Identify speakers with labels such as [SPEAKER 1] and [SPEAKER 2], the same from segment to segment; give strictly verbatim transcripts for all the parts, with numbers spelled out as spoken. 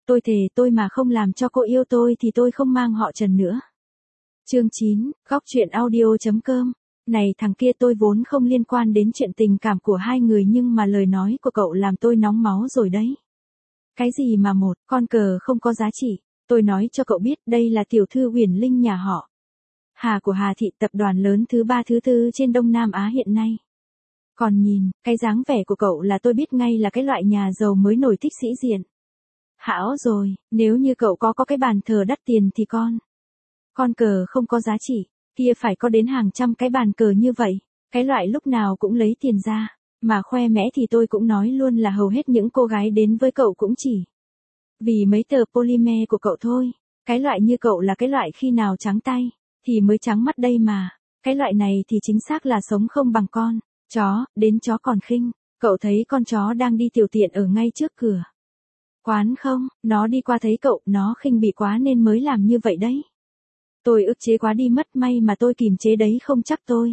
[SPEAKER 1] Tôi thề tôi mà không làm cho cô yêu tôi thì tôi không mang họ Trần nữa. Chương chín, góc truyện audio.com. Này thằng kia, tôi vốn không liên quan đến chuyện tình cảm của hai người nhưng mà lời nói của cậu làm tôi nóng máu rồi đấy. Cái gì mà một con cờ không có giá trị, tôi nói cho cậu biết đây là tiểu thư Uyển Linh nhà họ Hà của Hà Thị, tập đoàn lớn thứ ba thứ tư trên Đông Nam Á hiện nay. Còn nhìn, cái dáng vẻ của cậu là tôi biết ngay là cái loại nhà giàu mới nổi thích sĩ diện. Hảo rồi, nếu như cậu có có cái bàn thờ đắt tiền thì con. Con cờ không có giá trị, kia phải có đến hàng trăm cái bàn cờ như vậy, cái loại lúc nào cũng lấy tiền ra, mà khoe mẽ thì tôi cũng nói luôn là hầu hết những cô gái đến với cậu cũng chỉ vì mấy tờ polymer của cậu thôi. Cái loại như cậu là cái loại khi nào trắng tay, thì mới trắng mắt đây mà. Cái loại này thì chính xác là sống không bằng con chó, đến chó còn khinh. Cậu thấy con chó đang đi tiểu tiện ở ngay trước cửa quán không? Nó đi qua thấy cậu, nó khinh bỉ quá nên mới làm như vậy đấy. Tôi ức chế quá đi mất, may mà tôi kìm chế đấy không chắc tôi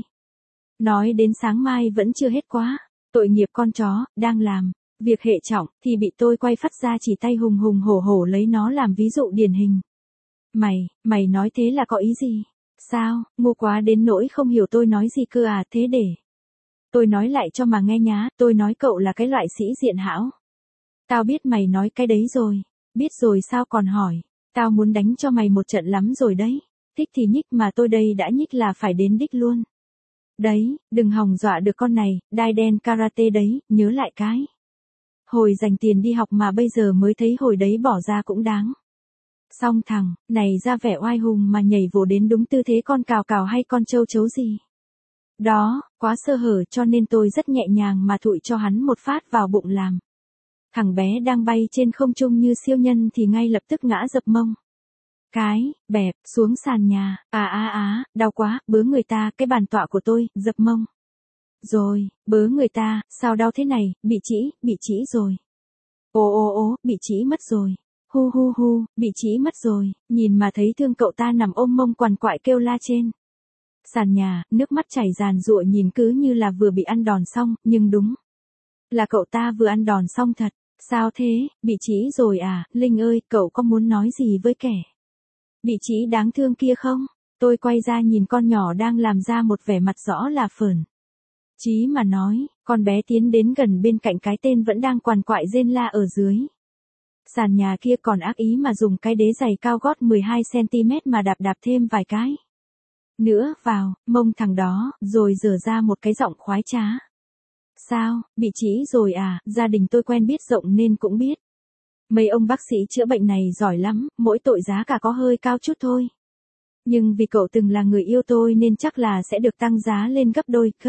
[SPEAKER 1] nói đến sáng mai vẫn chưa hết quá. Tội nghiệp con chó, đang làm việc hệ trọng, thì bị tôi quay phắt ra chỉ tay hùng hùng hổ hổ lấy nó làm ví dụ điển hình. Mày, mày nói thế là có ý gì? Sao, ngu quá đến nỗi không hiểu tôi nói gì cơ à? Thế để tôi nói lại cho mà nghe nhá, tôi nói cậu là cái loại sĩ diện hão. Tao biết mày nói cái đấy rồi, biết rồi sao còn hỏi, tao muốn đánh cho mày một trận lắm rồi đấy. Thích thì nhích, mà tôi đây đã nhích là phải đến đích luôn. Đấy, đừng hòng dọa được con này, đai đen karate đấy, nhớ lại cái hồi dành tiền đi học mà bây giờ mới thấy hồi đấy bỏ ra cũng đáng. Xong thằng này ra vẻ oai hùng mà nhảy vồ đến đúng tư thế con cào cào hay con trâu chấu gì đó, quá sơ hở cho nên tôi rất nhẹ nhàng mà thụi cho hắn một phát vào bụng làm thằng bé đang bay trên không trung như siêu nhân thì ngay lập tức ngã dập mông cái bẹp xuống sàn nhà. À á á, đau quá, bớ người ta, cái bàn tọa của tôi, dập mông. Rồi, bớ người ta, sao đau thế này, bị trĩ, bị trĩ rồi. Ồ ồ ồ, bị trĩ mất rồi. Hu hu hu, bị trĩ mất rồi. Nhìn mà thấy thương cậu ta nằm ôm mông quằn quại kêu la trên sàn nhà, nước mắt chảy ràn rụa, nhìn cứ như là vừa bị ăn đòn xong, nhưng đúng là cậu ta vừa ăn đòn xong thật. Sao thế, bị trĩ rồi à? Linh ơi, cậu có muốn nói gì với kẻ bị trĩ đáng thương kia không? Tôi quay ra nhìn con nhỏ đang làm ra một vẻ mặt rõ là phởn chí mà nói. Con bé tiến đến gần bên cạnh cái tên vẫn đang quằn quại rên la ở dưới sàn nhà kia, còn ác ý mà dùng cái đế giày cao gót mười hai xăng ti mét mà đạp đạp thêm vài cái nữa vào mông thằng đó, rồi giở ra một cái giọng khoái trá. Sao, bị trĩ rồi à? Gia đình tôi quen biết rộng nên cũng biết. Mấy ông bác sĩ chữa bệnh này giỏi lắm, mỗi tội giá cả có hơi cao chút thôi. Nhưng vì cậu từng là người yêu tôi nên chắc là sẽ được tăng giá lên gấp đôi, gấp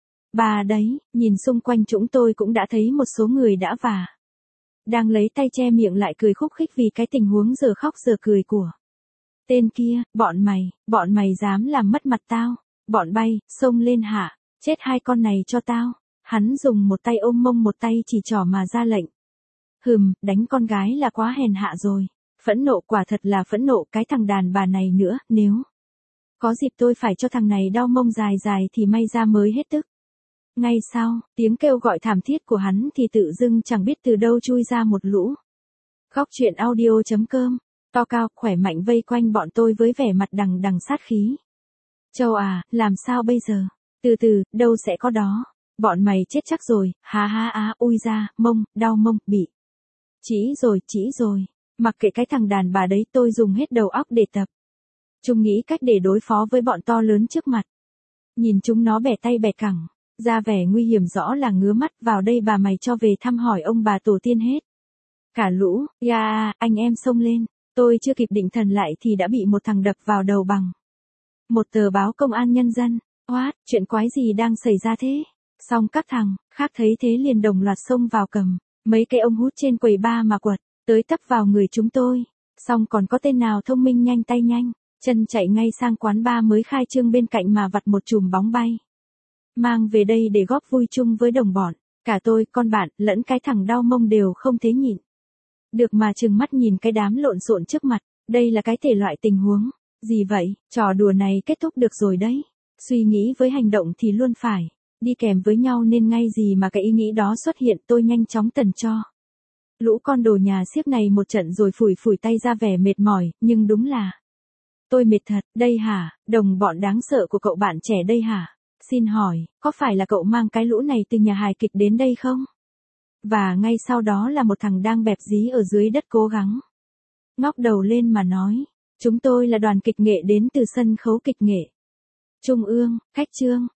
[SPEAKER 1] ba đấy. Nhìn xung quanh chúng tôi cũng đã thấy một số người đã và đang lấy tay che miệng lại cười khúc khích vì cái tình huống giờ khóc giờ cười của tên kia. Bọn mày, bọn mày dám làm mất mặt tao. Bọn bay, xông lên hả? Chết hai con này cho tao. Hắn dùng một tay ôm mông một tay chỉ trỏ mà ra lệnh. Hừm, đánh con gái là quá hèn hạ rồi. Phẫn nộ, quả thật là phẫn nộ. Cái thằng đàn bà này nữa, nếu có dịp tôi phải cho thằng này đau mông dài dài thì may ra mới hết tức. Ngay sau tiếng kêu gọi thảm thiết của hắn thì tự dưng chẳng biết từ đâu chui ra một lũ góc truyện audio.com to cao khỏe mạnh vây quanh bọn tôi với vẻ mặt đằng đằng sát khí. Châu à, làm sao bây giờ? Từ từ, đâu sẽ có đó. Bọn mày chết chắc rồi, ha ha á, ui ra, mông, đau mông, bị trĩ rồi, trĩ rồi. Mặc kệ cái thằng đàn bà đấy, tôi dùng hết đầu óc để tập chúng nghĩ cách để đối phó với bọn to lớn trước mặt. Nhìn chúng nó bẻ tay bẻ cẳng, ra vẻ nguy hiểm rõ là ngứa mắt. Vào đây bà mày cho về thăm hỏi ông bà tổ tiên hết cả lũ. Ya, anh em xông lên. Tôi chưa kịp định thần lại thì đã bị một thằng đập vào đầu bằng một tờ báo Công an Nhân dân. What, chuyện quái gì đang xảy ra thế? Xong các thằng khác thấy thế liền đồng loạt xông vào cầm mấy cái ông hút trên quầy bar mà quật tới tấp vào người chúng tôi. Xong còn có tên nào thông minh nhanh tay nhanh chân chạy ngay sang quán bar mới khai trương bên cạnh mà vặt một chùm bóng bay mang về đây để góp vui chung với đồng bọn. Cả tôi, con bạn, lẫn cái thằng đau mông đều không thế nhịn được mà trừng mắt nhìn cái đám lộn xộn trước mặt. Đây là cái thể loại tình huống gì vậy? Trò đùa này kết thúc được rồi đấy. Suy nghĩ với hành động thì luôn phải đi kèm với nhau nên ngay gì mà cái ý nghĩ đó xuất hiện tôi nhanh chóng tần cho Lũ con đồ nhà xiếc này một trận rồi phủi phủi tay ra vẻ mệt mỏi, nhưng đúng là. Tôi mệt thật, đây hả, đồng bọn đáng sợ của cậu bạn trẻ đây hả? Xin hỏi, có phải là cậu mang cái lũ này từ nhà hài kịch đến đây không? Và ngay sau đó là một thằng đang bẹp dí ở dưới đất cố gắng ngóc đầu lên mà nói. Chúng tôi là đoàn kịch nghệ đến từ sân khấu kịch nghệ Trung ương, Khách Trương.